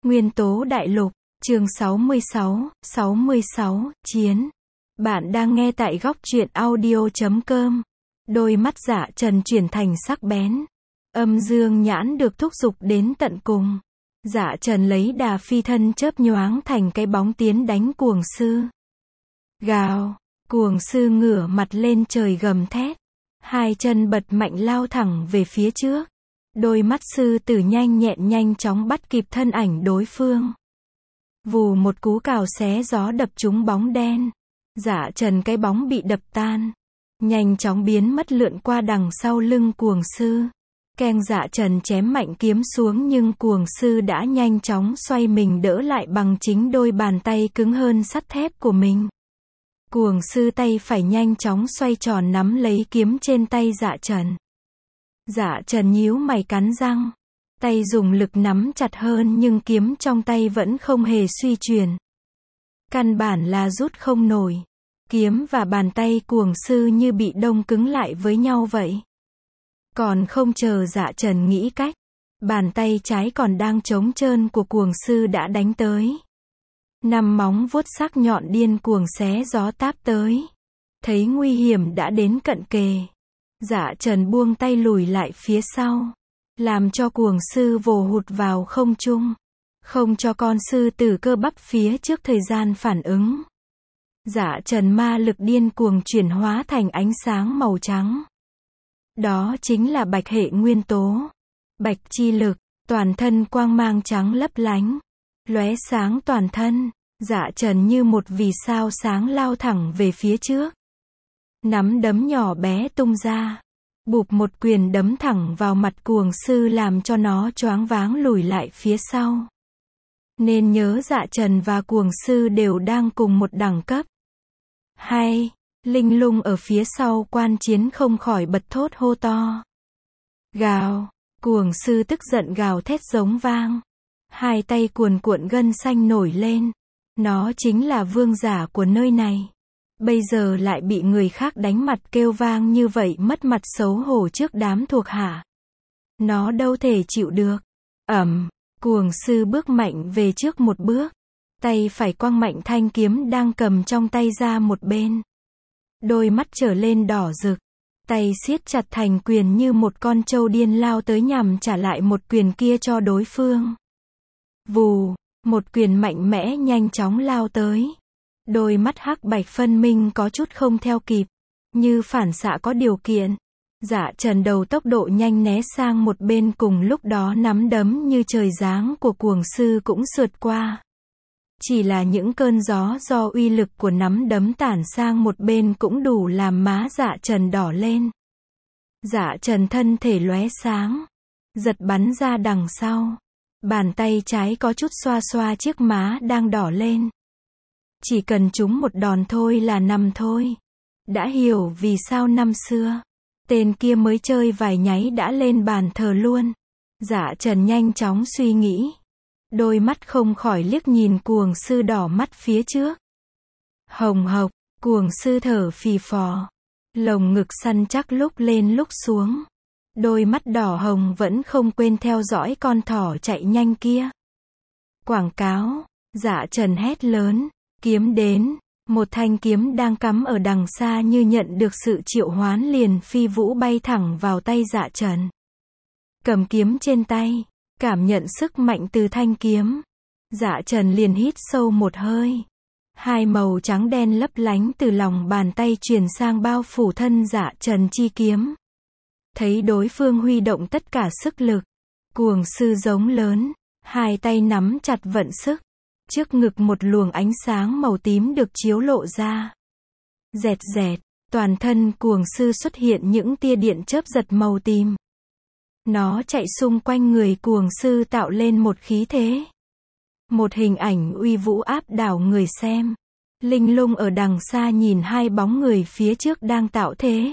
Nguyên tố đại lục, chương 66, chiến. Bạn đang nghe tại góc truyện audio.com. Đôi mắt Dạ Trần chuyển thành sắc bén. Âm dương nhãn được thúc giục đến tận cùng. Dạ Trần lấy đà phi thân chớp nhoáng thành cái bóng tiến đánh cuồng sư. Gào, cuồng sư ngửa mặt lên trời gầm thét. Hai chân bật mạnh lao thẳng về phía trước. Đôi mắt sư tử nhanh nhẹn nhanh chóng bắt kịp thân ảnh đối phương. Vù một cú cào xé gió đập trúng bóng đen. Dạ Trần cái bóng bị đập tan. Nhanh chóng biến mất lượn qua đằng sau lưng cuồng sư. Keng Dạ Trần chém mạnh kiếm xuống nhưng cuồng sư đã nhanh chóng xoay mình đỡ lại bằng chính đôi bàn tay cứng hơn sắt thép của mình. Cuồng sư tay phải nhanh chóng xoay tròn nắm lấy kiếm trên tay Dạ Trần. Dạ Trần nhíu mày cắn răng. Tay dùng lực nắm chặt hơn nhưng kiếm trong tay vẫn không hề suy chuyển. Căn bản là rút không nổi. Kiếm và bàn tay cuồng sư như bị đông cứng lại với nhau vậy. Còn không chờ Dạ Trần nghĩ cách. Bàn tay trái còn đang trống trơn của cuồng sư đã đánh tới. Năm móng vuốt sắc nhọn điên cuồng xé gió táp tới. Thấy nguy hiểm đã đến cận kề. Dạ Trần buông tay lùi lại phía sau. Làm cho cuồng sư vồ hụt vào không trung. Không cho con sư tử cơ bắp phía trước thời gian phản ứng. Dạ Trần ma lực điên cuồng chuyển hóa thành ánh sáng màu trắng. Đó chính là bạch hệ nguyên tố. Bạch chi lực, toàn thân quang mang trắng lấp lánh. Lóe sáng toàn thân. Dạ Trần như một vì sao sáng lao thẳng về phía trước. Nắm đấm nhỏ bé tung ra. Bụp một quyền đấm thẳng vào mặt cuồng sư làm cho nó choáng váng lùi lại phía sau. Nên nhớ Dạ Trần và cuồng sư đều đang cùng một đẳng cấp. Hay, Linh Lung ở phía sau quan chiến không khỏi bật thốt hô to. Gào, cuồng sư tức giận gào thét giống vang. Hai tay cuồn cuộn gân xanh nổi lên. Nó chính là vương giả của nơi này. Bây giờ lại bị người khác đánh mặt kêu vang như vậy mất mặt xấu hổ trước đám thuộc hạ. Nó đâu thể chịu được. Cuồng sư bước mạnh về trước một bước. Tay phải quăng mạnh thanh kiếm đang cầm trong tay ra một bên. Đôi mắt trở lên đỏ rực. Tay siết chặt thành quyền như một con trâu điên lao tới nhằm trả lại một quyền kia cho đối phương. Vù, một quyền mạnh mẽ nhanh chóng lao tới. Đôi mắt hắc bạch phân minh có chút không theo kịp. Như phản xạ có điều kiện. Dạ Trần đầu tốc độ nhanh né sang một bên cùng lúc đó nắm đấm như trời giáng của cuồng sư cũng sượt qua. Chỉ là những cơn gió do uy lực của nắm đấm tản sang một bên cũng đủ làm má Dạ Trần đỏ lên. Dạ Trần thân thể lóe sáng. Giật bắn ra đằng sau. Bàn tay trái có chút xoa xoa chiếc má đang đỏ lên. Chỉ cần trúng một đòn thôi là nằm thôi. Đã hiểu vì sao năm xưa tên kia mới chơi vài nháy đã lên bàn thờ luôn. Dạ Trần nhanh chóng suy nghĩ. Đôi mắt không khỏi liếc nhìn cuồng sư đỏ mắt phía trước. Hồng hộc, cuồng sư thở phì phò. Lồng ngực săn chắc lúc lên lúc xuống. Đôi mắt đỏ hồng vẫn không quên theo dõi con thỏ chạy nhanh kia. Quảng cáo, Dạ Trần hét lớn. Kiếm đến, một thanh kiếm đang cắm ở đằng xa như nhận được sự triệu hoán liền phi vũ bay thẳng vào tay Dạ Trần. Cầm kiếm trên tay, cảm nhận sức mạnh từ thanh kiếm. Dạ Trần liền hít sâu một hơi. Hai màu trắng đen lấp lánh từ lòng bàn tay truyền sang bao phủ thân Dạ Trần chi kiếm. Thấy đối phương huy động tất cả sức lực. Cuồng sư giống lớn, hai tay nắm chặt vận sức. Trước ngực một luồng ánh sáng màu tím được chiếu lộ ra. Rẹt rẹt, toàn thân cuồng sư xuất hiện những tia điện chớp giật màu tím. Nó chạy xung quanh người cuồng sư tạo lên một khí thế. Một hình ảnh uy vũ áp đảo người xem. Linh Lung ở đằng xa nhìn hai bóng người phía trước đang tạo thế.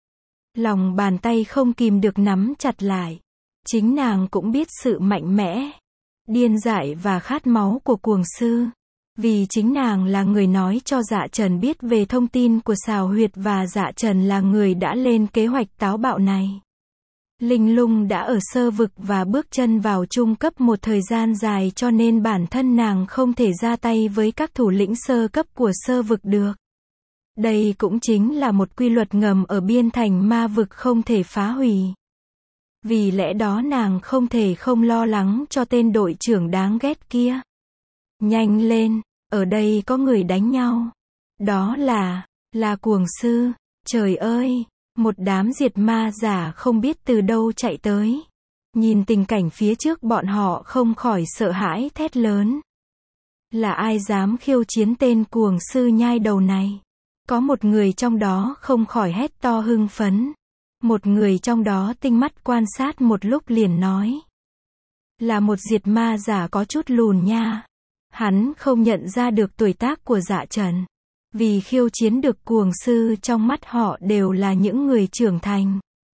Lòng bàn tay không kìm được nắm chặt lại. Chính nàng cũng biết sự mạnh mẽ, điên dại và khát máu của cuồng sư. Vì chính nàng là người nói cho Dạ Trần biết về thông tin của Xào Huyệt và Dạ Trần là người đã lên kế hoạch táo bạo này. Linh Lung đã ở sơ vực và bước chân vào trung cấp một thời gian dài cho nên bản thân nàng không thể ra tay với các thủ lĩnh sơ cấp của sơ vực được. Đây cũng chính là một quy luật ngầm ở biên thành ma vực không thể phá hủy. Vì lẽ đó nàng không thể không lo lắng cho tên đội trưởng đáng ghét kia. Nhanh lên, ở đây có người đánh nhau. Đó là cuồng sư. Trời ơi, một đám diệt ma giả không biết từ đâu chạy tới. Nhìn tình cảnh phía trước bọn họ không khỏi sợ hãi thét lớn. Là ai dám khiêu chiến tên cuồng sư nhai đầu này? Có một người trong đó không khỏi hét to hưng phấn. Một người trong đó tinh mắt quan sát một lúc liền nói. Là một diệt ma giả có chút lùn nha. Hắn không nhận ra được tuổi tác của Dạ Trần. Vì khiêu chiến được cuồng sư trong mắt họ đều là những người trưởng thành.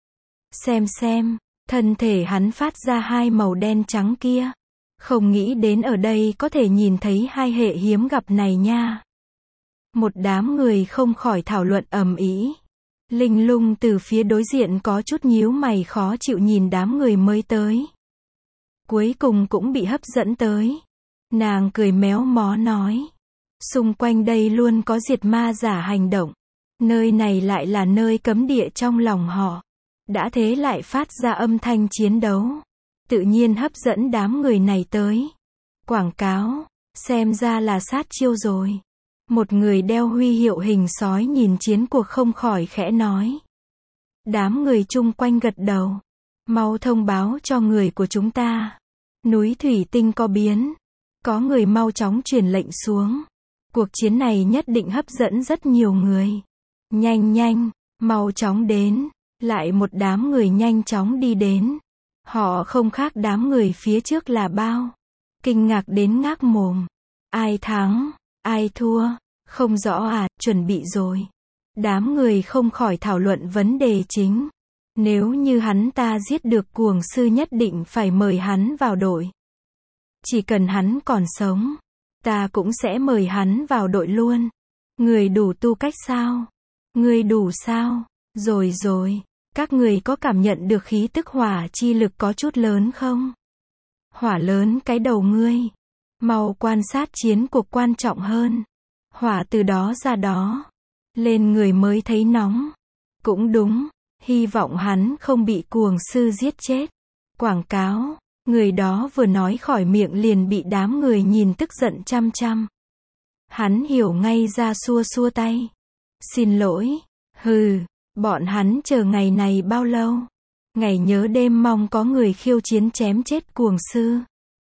Xem, thân thể hắn phát ra hai màu đen trắng kia. Không nghĩ đến ở đây có thể nhìn thấy hai hệ hiếm gặp này nha. Một đám người không khỏi thảo luận ầm ĩ. Linh Lung từ phía đối diện có chút nhíu mày khó chịu nhìn đám người mới tới. Cuối cùng cũng bị hấp dẫn tới. Nàng cười méo mó nói. Xung quanh đây luôn có diệt ma giả hành động. Nơi này lại là nơi cấm địa trong lòng họ. Đã thế lại phát ra âm thanh chiến đấu. Tự nhiên hấp dẫn đám người này tới. Quảng cáo, xem ra là sát chiêu rồi. Một người đeo huy hiệu hình sói nhìn chiến cuộc không khỏi khẽ nói. Đám người chung quanh gật đầu. Mau thông báo cho người của chúng ta. Núi thủy tinh có biến. Có người mau chóng truyền lệnh xuống. Cuộc chiến này nhất định hấp dẫn rất nhiều người. Nhanh, mau chóng đến. Lại một đám người nhanh chóng đi đến. Họ không khác đám người phía trước là bao. Kinh ngạc đến ngác mồm. Ai thắng, ai thua, không rõ à, chuẩn bị rồi. Đám người không khỏi thảo luận vấn đề chính. Nếu như hắn ta giết được cuồng sư nhất định phải mời hắn vào đội. Chỉ cần hắn còn sống, ta cũng sẽ mời hắn vào đội luôn. Người đủ tu cách sao? Người đủ sao? Rồi, các người có cảm nhận được khí tức hỏa chi lực có chút lớn không? Hỏa lớn cái đầu ngươi. Mau quan sát chiến cuộc quan trọng hơn. Hỏa từ đó ra đó. Lên người mới thấy nóng. Cũng đúng, hy vọng hắn không bị cuồng sư giết chết. Quảng cáo, người đó vừa nói khỏi miệng liền bị đám người nhìn tức giận chăm chăm. Hắn hiểu ngay ra xua tay. Xin lỗi, bọn hắn chờ ngày này bao lâu? Ngày nhớ đêm mong có người khiêu chiến chém chết cuồng sư.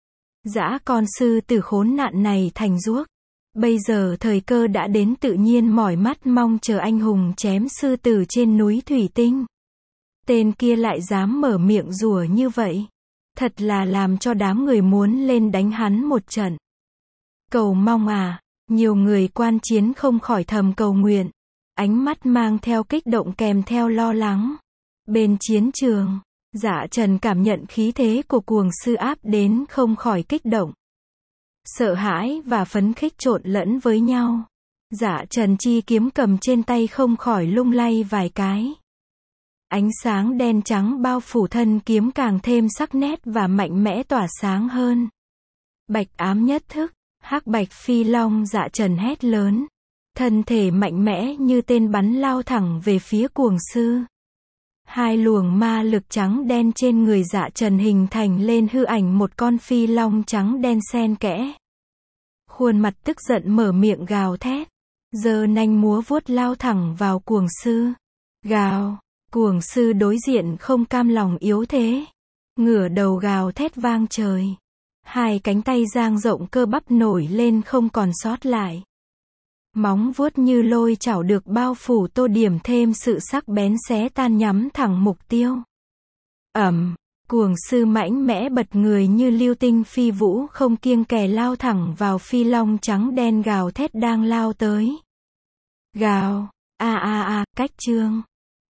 Dã con sư tử khốn nạn này thành ruốc. Bây giờ thời cơ đã đến tự nhiên mỏi mắt mong chờ anh hùng chém sư tử trên núi thủy tinh. Tên kia lại dám mở miệng rủa như vậy. Thật là làm cho đám người muốn lên đánh hắn một trận. Cầu mong à, nhiều người quan chiến không khỏi thầm cầu nguyện. Ánh mắt mang theo kích động kèm theo lo lắng. Bên chiến trường, Dạ Trần cảm nhận khí thế của cuồng sư áp đến không khỏi kích động. Sợ hãi và phấn khích trộn lẫn với nhau. Dạ Trần chi kiếm cầm trên tay không khỏi lung lay vài cái. Ánh sáng đen trắng bao phủ thân kiếm càng thêm sắc nét và mạnh mẽ tỏa sáng hơn. Bạch ám nhất thức, hắc bạch phi long. Dạ Trần hét lớn. Thân thể mạnh mẽ như tên bắn lao thẳng về phía cuồng sư. Hai luồng ma lực trắng đen trên người Dạ Trần hình thành lên hư ảnh một con phi long trắng đen xen kẽ. Khuôn mặt tức giận mở miệng gào thét. Giơ nanh múa vuốt lao thẳng vào cuồng sư. Gào, cuồng sư đối diện không cam lòng yếu thế. Ngửa đầu gào thét vang trời. Hai cánh tay dang rộng cơ bắp nổi lên không còn sót lại. Móng vuốt như lôi chảo được bao phủ tô điểm thêm sự sắc bén xé tan nhắm thẳng mục tiêu. Cuồng sư mãnh mẽ bật người như lưu tinh phi vũ không kiêng kè lao thẳng vào phi long trắng đen gào thét đang lao tới. Gào, cách chương.